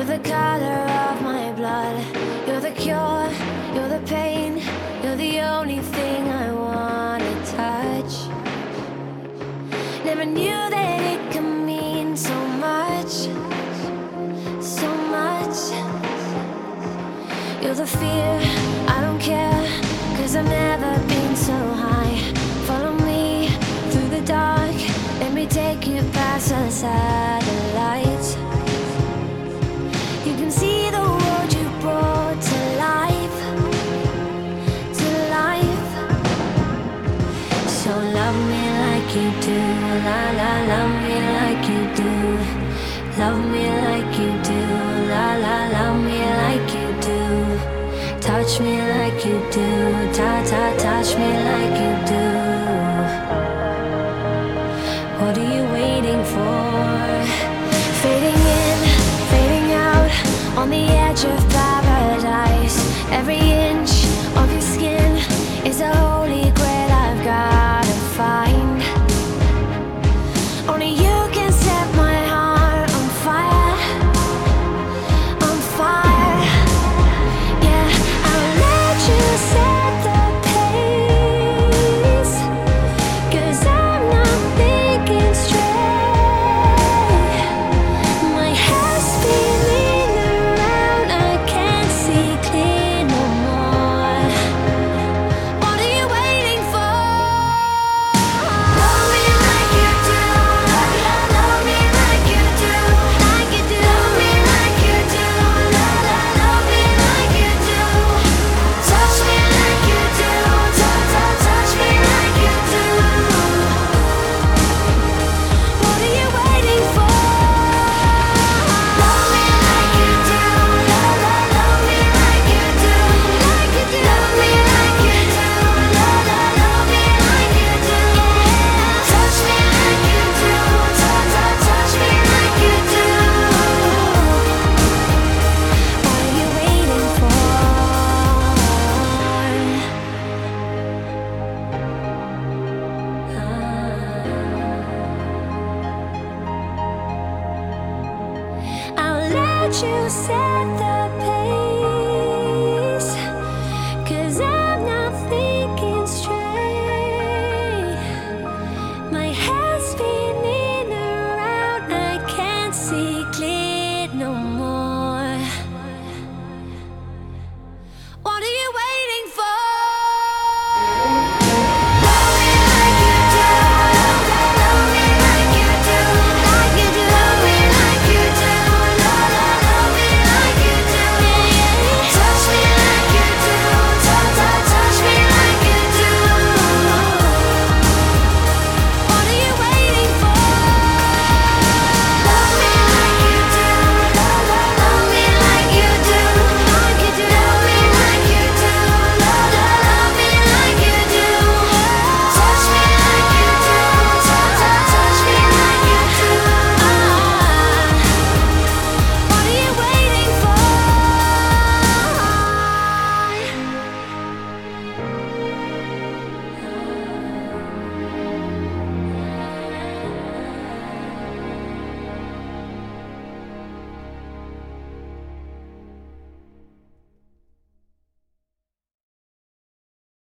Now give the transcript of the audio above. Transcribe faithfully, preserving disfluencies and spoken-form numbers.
the color of my blood. You're the cure, you're the pain. You're the only thing I wanna touch. Never knew that it could mean so much, so much. You're the fear, I don't care, 'cause I've never been so high. Follow me through the dark, let me take you past the satellites. You can see the world you brought to life, to life. So love me like you do, la la, love me like you do. Love me like you do, la la, love me like you do. Touch me like you do, ta ta, touch me like you do. What are you waiting for? Fading in, fading out, on the edge of paradise. Every inch of your skin is a holy grail I've gotta find. Only you can set my heart on fire, on fire. Yeah, I'll let you set the pace, 'cause I'm not thinking straight. My head's spinning around, I can't see clear no more. What are you waiting for? Love me like you do, love, love, love me like you do, like you do. Love me like you do, love, love, love me like you do. Touch me like you do, touch, touch, touch me like you do. What are you waiting for? Love me like you do, love, love, love me like you do, like you do. Love me like you do, love, love, love me like you do. Touch me like you do, touch, touch, touch me like you do. What are you waiting for? I'll let you set the